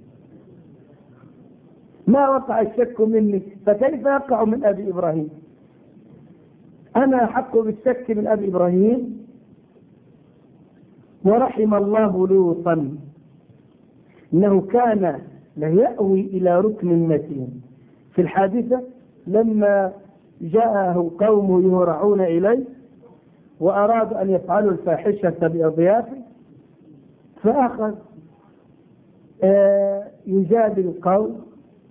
ما وقع الشك مني فكيف يقع من أبي إبراهيم؟ أنا أحق بالشك من أبي إبراهيم. ورحم الله لوطا إنه كان ليأوي إلى ركن متين. في الحادثة لما جاءه قومه يهرعون إليه وأرادوا أن يفعلوا الفاحشة بأضيافه، فأخذ يجادل القوم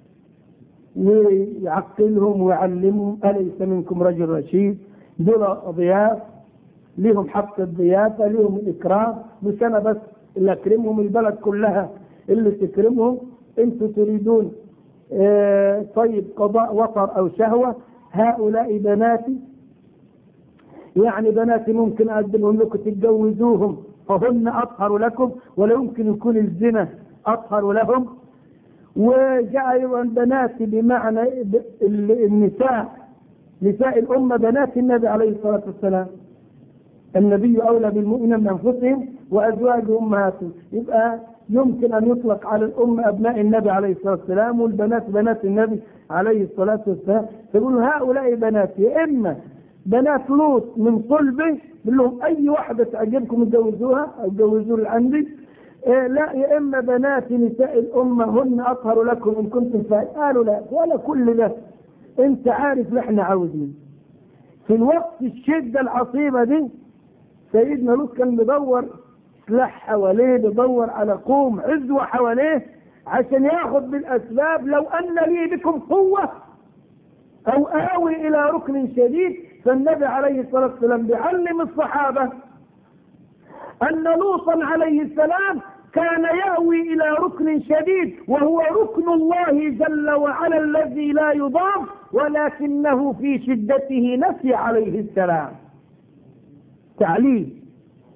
ويعقلهم ويعلمهم أليس منكم رجل رشيد، دول أضياف لهم حق الضيافة، لهم الإكرام، مش أنا بس اللي أكرمهم، البلد كلها اللي تكرمهم. أنتم تريدون طيب قضاء وطر أو شهوة، هؤلاء بناتي، يعني بناتي ممكن أقدمهم لكم تتجوزوهم فهن أطهر لكم، ولا يمكن يكون الزنا أطهر لهم. وجاء أيضا بناتي بمعنى النساء، نساء الأمة بنات النبي عليه الصلاة والسلام، النبي أولى بالمؤمنين من أنفسهم وأزواجهم أمهاتهم، يبقى يمكن أن يطلق على الأم أبناء النبي عليه الصلاة والسلام، والبنات بنات النبي عليه الصلاة والسلام. فيقولوا هؤلاء بنات، يا إما بنات لوط من صلبه، بيقول لهم أي واحدة تعجبكم اتجوزوها أو اتجوزوا اللي عندي، لا، يا إما بنات نساء الأمة هن أطهر لكم إن كنتم فاعلين. قالوا لا، ولا كل ده، أنت عارف اللي احنا عاوزين. في الوقت الشدة العصيبة دي سيدنا لوط كان بيدور سلاح حواليه، بيدور على قوم عزوة حواليه عشان ياخذ بالأسباب، لو أن لي بكم قوة أو آوي إلى ركن شديد. فالنبي عليه الصلاة والسلام بيعلم الصحابة أن لوطا عليه السلام كان يأوي إلى ركن شديد، وهو ركن الله جل وعلا الذي لا يضام، ولكنه في شدته نسي عليه السلام. تعليم.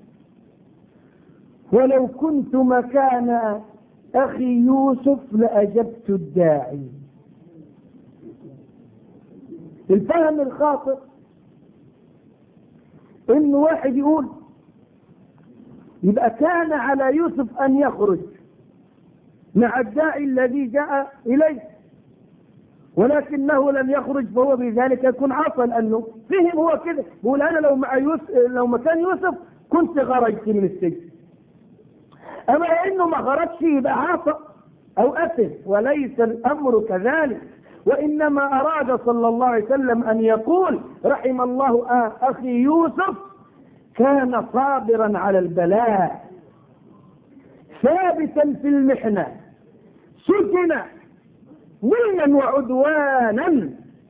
ولو كنت مكان أخي يوسف لأجبت الداعي. الفهم الخاطئ إن واحد يقول يبقى كان على يوسف أن يخرج مع الداعي الذي جاء إليه، ولكنه لم يخرج، فهو بذلك يكون عصى، لأنه فهم هو كده. بقول أنا لو مكان يوسف كنت خرجت من السجن. أما إنه ما خرجش يبقى عصى أو أثم، وليس الأمر كذلك. وإنما أراد صلى الله عليه وسلم أن يقول رحم الله أخي يوسف كان صابرا على البلاء ثابتا في المحنة سجن ظلما وعدوانا،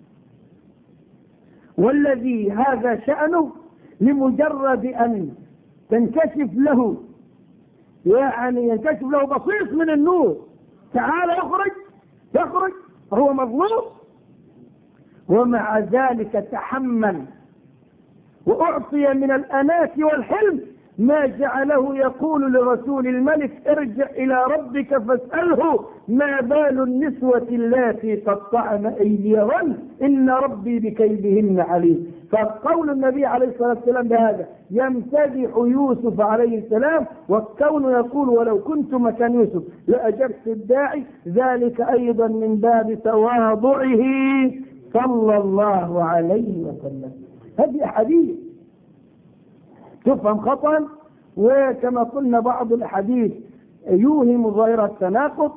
والذي هذا شأنه لمجرد أن تنكشف له، يعني ينكشف له بصيص من النور، تعال يخرج هو مظلوم، ومع ذلك تحمل وأعطي من الأناة والحلم ما جعله يقول لرسول الملك ارجع إلى ربك فاسأله ما بال النسوة اللاتي قطعن أيديهن إن ربي بكيدهن عليم. فقول النبي عليه الصلاة والسلام بهذا يمتدح يوسف عليه السلام، والكون يقول ولو كنت مكان يوسف لأجبت الداعي، ذلك أيضا من باب تواضعه صلى الله عليه وسلم. هذه أحاديث تفهم خطأ، وكما قلنا بعض الأحاديث يوهم ظاهر التناقض،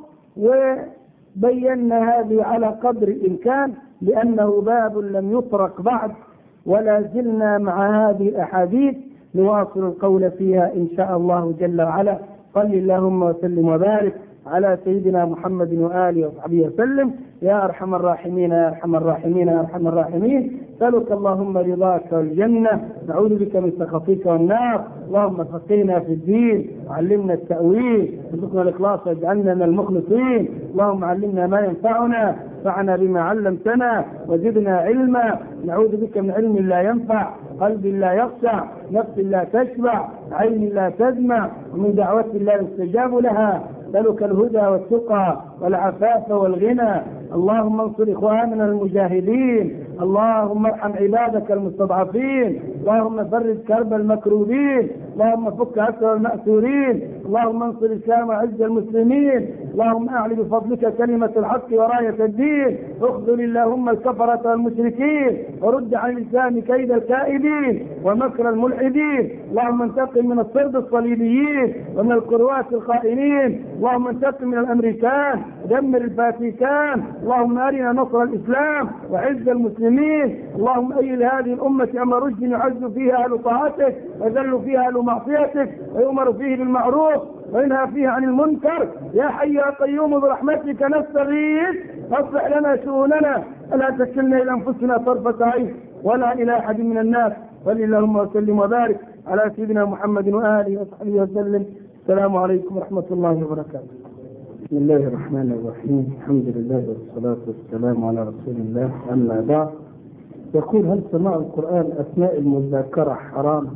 وبينا هذه على قدر الإمكان لأنه باب لم يطرق بعد، ولا زلنا مع هذه الأحاديث نواصل القول فيها إن شاء الله جل وعلا. صل اللهم وسلم وبارك على سيدنا محمد وآله وصحبه وسلم. يا أرحم الراحمين يا أرحم الراحمين يا أرحم الراحمين، سألك اللهم رضاك والجنة، نعوذ بك من سخطك والنار. اللهم فقهنا في الدين وعلمنا التأويل، ارزقنا الإخلاص واجعلنا من المخلصين. اللهم علمنا ما ينفعنا، انفعنا بما علمتنا وزدنا علما، نعوذ بك من علم لا ينفع، قلب لا يخشع، نفس لا تشبع، عين لا تدمع، ومن دعوة لا يستجاب لها. نسألك الهدى والتقى والعفاف والغنى. اللهم انصر إخواننا المجاهدين، اللهم ارحم عبادك المستضعفين، اللهم فرج كرب المكروبين، اللهم فك أسر المأسورين، اللهم انصر الإسلام وعز المسلمين، اللهم أعلي بفضلك كلمة الحق وراية الدين، اخذل اللهم الكفرة والمشركين، ورد عن الإسلام كيد الكائدين ومكر الملحدين. اللهم انتقم من الصرد الصليبيين ومن القروات الخائنين، اللهم انتقم من الأمريكان، دمر الفاتيكان، اللهم أرنا نصر الإسلام وعز المسلمين. اللهم أيد هذه الأمة أمر رشد يعز فيها أهل طاعتك وذل فيها أهل معصيتك، ويؤمر فيه بالمعروف وينهى فيها عن المنكر. يا حي يا قيوم برحمتك نستغيث، اصلح لنا شؤوننا، ولا تكلنا إلى أنفسنا طرفة عين ولا إلى أحد من الناس. اللهم وسلم وبارك على سيدنا محمد وآله وصحبه وسلم. السلام عليكم ورحمة الله وبركاته. بسم الله الرحمن الرحيم، الحمد لله والصلاة والسلام على رسول الله، أما بعد. يقول هل سماع القرآن أثناء المذاكرة حرام؟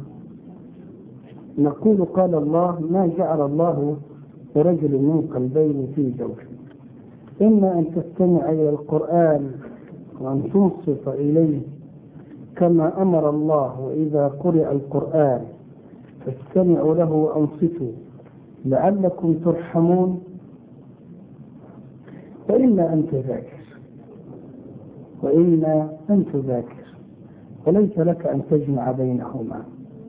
نقول قال الله ما جعل الله لرجل من قلبين في جوفه، إما أن تستمع إلى القرآن وأن تنصت إليه كما أمر الله، وإذا قرئ القرآن فاستمعوا له وأنصتوا لعلكم ترحمون، وإما أن تذاكر وليس لك أن تجمع بينهما.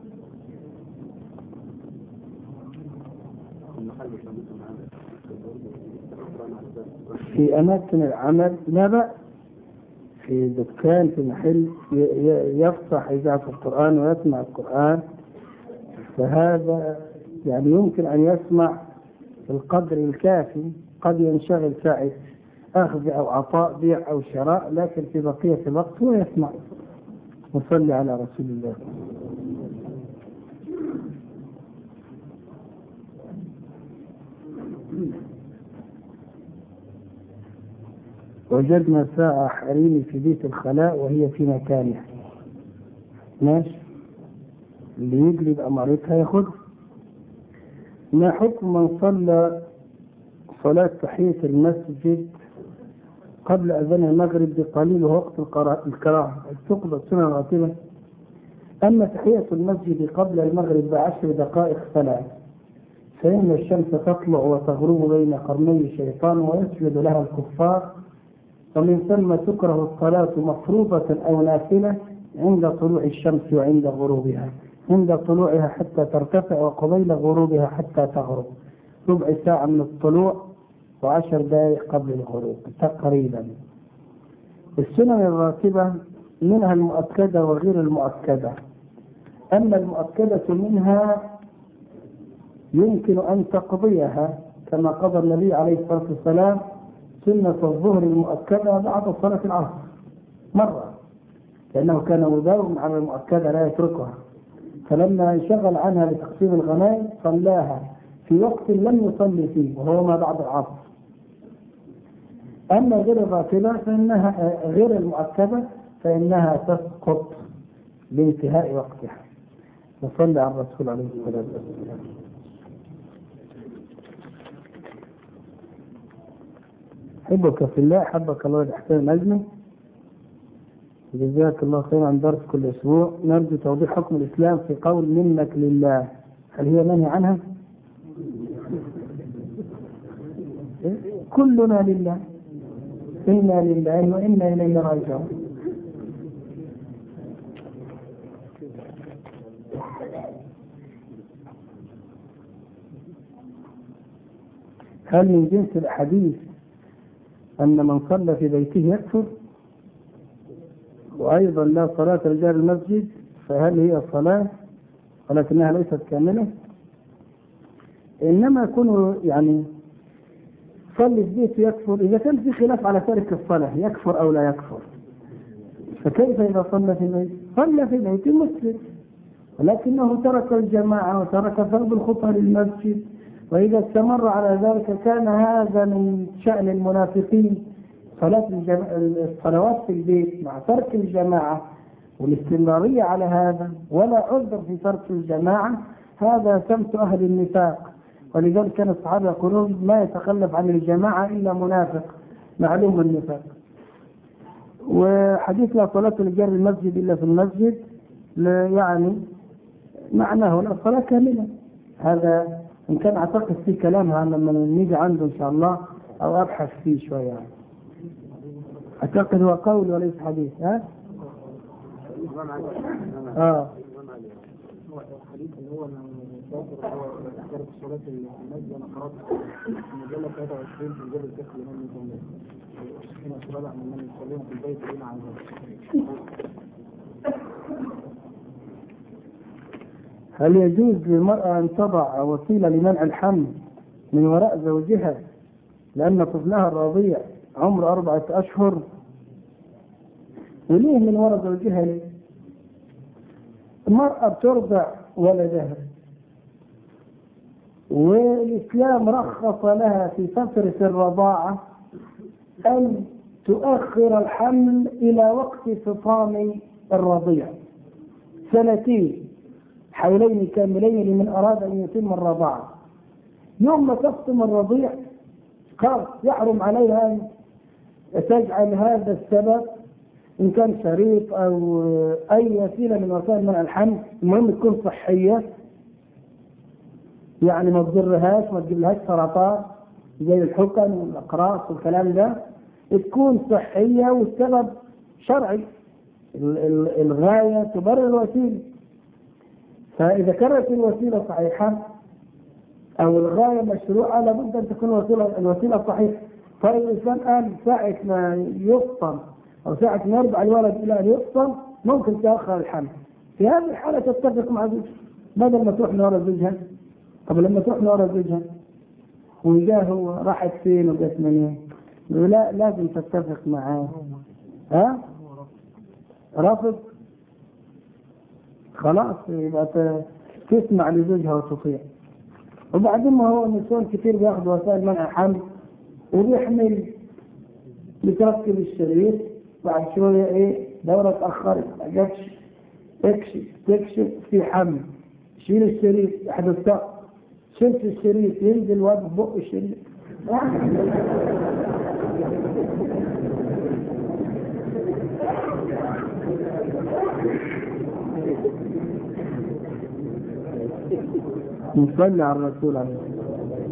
في أماكن العمل لا بأس، في دكان في محل يفتح إذاعة القرآن ويسمع القرآن، فهذا يعني يمكن أن يسمع القدر الكافي، قد ينشغل ساعة أخذ أو عطاء بيع أو شراء، لكن في بقية الوقت هو يسمع. وصلي على رسول الله. وجدنا ساعة حريمي في بيت الخلاء وهي في مكانها، ماشي، اللي يجلب أمارتها ياخذها. ما حكم من صلى صلاة تحية المسجد قبل أذان المغرب بقليل وقت الكراهة تقضى سنة راتبة؟ أما تحية المسجد قبل المغرب ب10 دقائق فلا، فإن الشمس تطلع وتغرب بين قرني الشيطان ويسجد لها الكفار، ومن ثم تكره الصلاة مفروضة أو نافلة عند طلوع الشمس وعند غروبها، عند طلوعها حتى ترتفع وقبيل غروبها حتى تغرب، ربع ساعة من الطلوع و10 دقائق قبل الغروب تقريبا. السنن الراتبة منها المؤكدة وغير المؤكدة. أما المؤكدة منها يمكن أن تقضيها كما قضى النبي عليه الصلاة والسلام سنة الظهر المؤكدة بعد صلاة العصر مرة، لأنه كان مداوم على المؤكدة لا يتركها، فلما انشغل عنها لتقسيم الغنائم صلاها في وقت لم يصلي فيه وهو ما بعد العصر. أما غير الراتبة فإنها غير المؤكدة فإنها تسقط بانتهاء وقتها. نصلي على الرسول عليه الصلاة والسلام. أحبك في الله، أحبك الله الإحسان الأجمل. جزاك الله خيرا عن درس كل أسبوع. نرجو توضيح حكم الإسلام في قول منك لله، هل هي منهي عنها؟ كلنا لله، إنا لله وإنا إليه راجعون. هل من جنس الحديث أن من صلى في بيته يكفر؟ وأيضا لا صلاة رجال المسجد، فهل هي صلاة ولكنها ليست كاملة؟ إنما يكون يعني صلي في بيته يكفر إذا كان في خلاف على تارك الصلاة يكفر أو لا يكفر. فكيف إذا صلى في بيته؟ صلى في بيت مسلم ولكنه ترك الجماعة وترك فرض الخطى للمسجد، وإذا استمر على ذلك كان هذا من شأن المنافقين. الصلوات في البيت مع ترك الجماعة والاستمرارية على هذا ولا عذر في ترك الجماعة، هذا سمت أهل النفاق. ولذلك كان الصحابة يقولون ما يتخلف عن الجماعة إلا منافق معلوم النفاق. وحديث لا صلاة لجار المسجد إلا في المسجد يعني معناه لا صلاة كاملة. هذا إن كان أعتقد في كلامها لما نيجي عنده إن شاء الله أو أبحث فيه شوية يعني. أعتقد هو قول وليس حديث. ها؟ حديث اللي هو أحضر الصلاة المسجد. أنا قرأت المجلة 23 في مجلة الفقه لمن يصلي هنا الصلاة من يصليهم في البيت هنا عن ذلك. هل يجوز للمرأة أن تضع وسيلة لمنع الحمل من وراء زوجها لأن طفلها الرضيع عمر 4 أشهر؟ وليه من وراء زوجها ليه؟ المرأة بترضع ولدها والإسلام رخص لها في فترة الرضاعة أن تؤخر الحمل إلى وقت فطام الرضيع 2 حولين كاملين لمن أراد أن يتم الرضاعة. يوم ما تفطم الرضيع خلاص يحرم عليها أن تجعل هذا السبب إن كان شريط أو أي وسيلة من وسائل منع الحمل، المهم تكون صحية، يعني ما تضرهاش ما تجيبلهاش سرطان زي الحقن والأقراص والكلام ده، تكون صحية والسبب شرعي. الغاية تبرر الوسيلة. فإذا كانت الوسيلة صحيحة أو الغاية مشروعة لابد أن تكون الوسيلة صحيحة. طيب الإنسان قال ساعة ما يفطم أو ساعة ما يرجع الولد إلى أن يفطم ممكن تأخر الحمل، في هذه الحالة تتفق مع زوجها بدل ما تروح لورا زوجها. طب لما تروح لورا زوجها وجاه هو راحت فين وجت منين؟ لا لازم تتفق معاه. ها؟ رافض؟ خلاص يبقى تسمع لزوجها وتطيع. وبعدين ما هو النسوان كتير بياخذوا وسائل منع حمل وبيحمل بتركب الشريط بعد شوية دورة اتأخرت ما جاتش تكشف في حمل، شيل الشريط يحدث سقط، شلت الشريط ينزل وجه بق الشريط. نصلي على الرسول عليه الصلاة والسلام.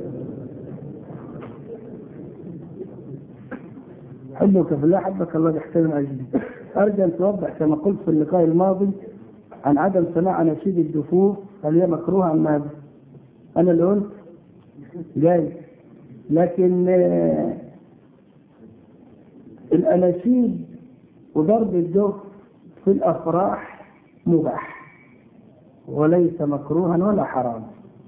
حبك في الله حبك الله يحترم أجلي. أرجو أن توضح كما قلت في اللقاء الماضي عن عدم سماع أناشيد الدفوف، هل هي مكروهة أم ماذا؟ أنا اللي قلت جاي، لكن الأناشيد وضرب الدف في الأفراح مباح وليس مكروها ولا حرام.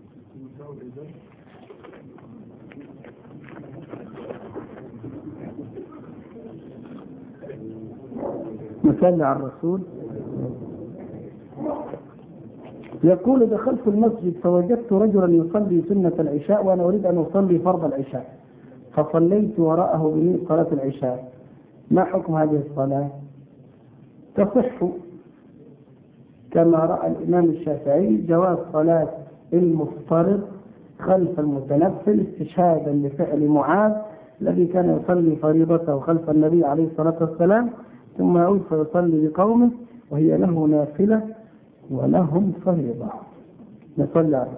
نصلي على الرسول. يقول دخلت المسجد فوجدت رجلا يصلي سنة العشاء وأنا أريد أن أصلي فرض العشاء، فصليت وراءه بنية صلاة العشاء، ما حكم هذه الصلاة؟ تصح كما رأى الإمام الشافعي جواز صلاة المفترض خلف المتنفل استشهادا لفعل معاذ الذي كان يصلي فريضته خلف النبي عليه الصلاة والسلام ثم يعود فيصلي بقومه وهي له نافلة ولهم فريضة. نصلي عليه.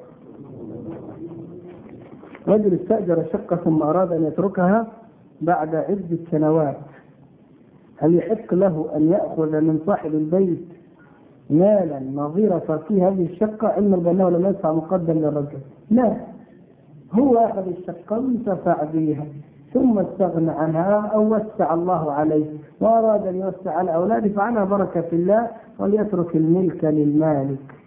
رجل استأجر شقة ثم أراد أن يتركها بعد عدة سنوات، هل يحق له أن يأخذ من صاحب البيت مالا نظير تركيه هذه الشقة علما بأنه لم يدفع مقدم للرجل؟ لا، هو أخذ الشقة وانتفع بها ثم استغنى عنها أو وسع الله عليه وأراد أن يوسع على أولاده فعنها بركة في الله وليترك الملك للمالك.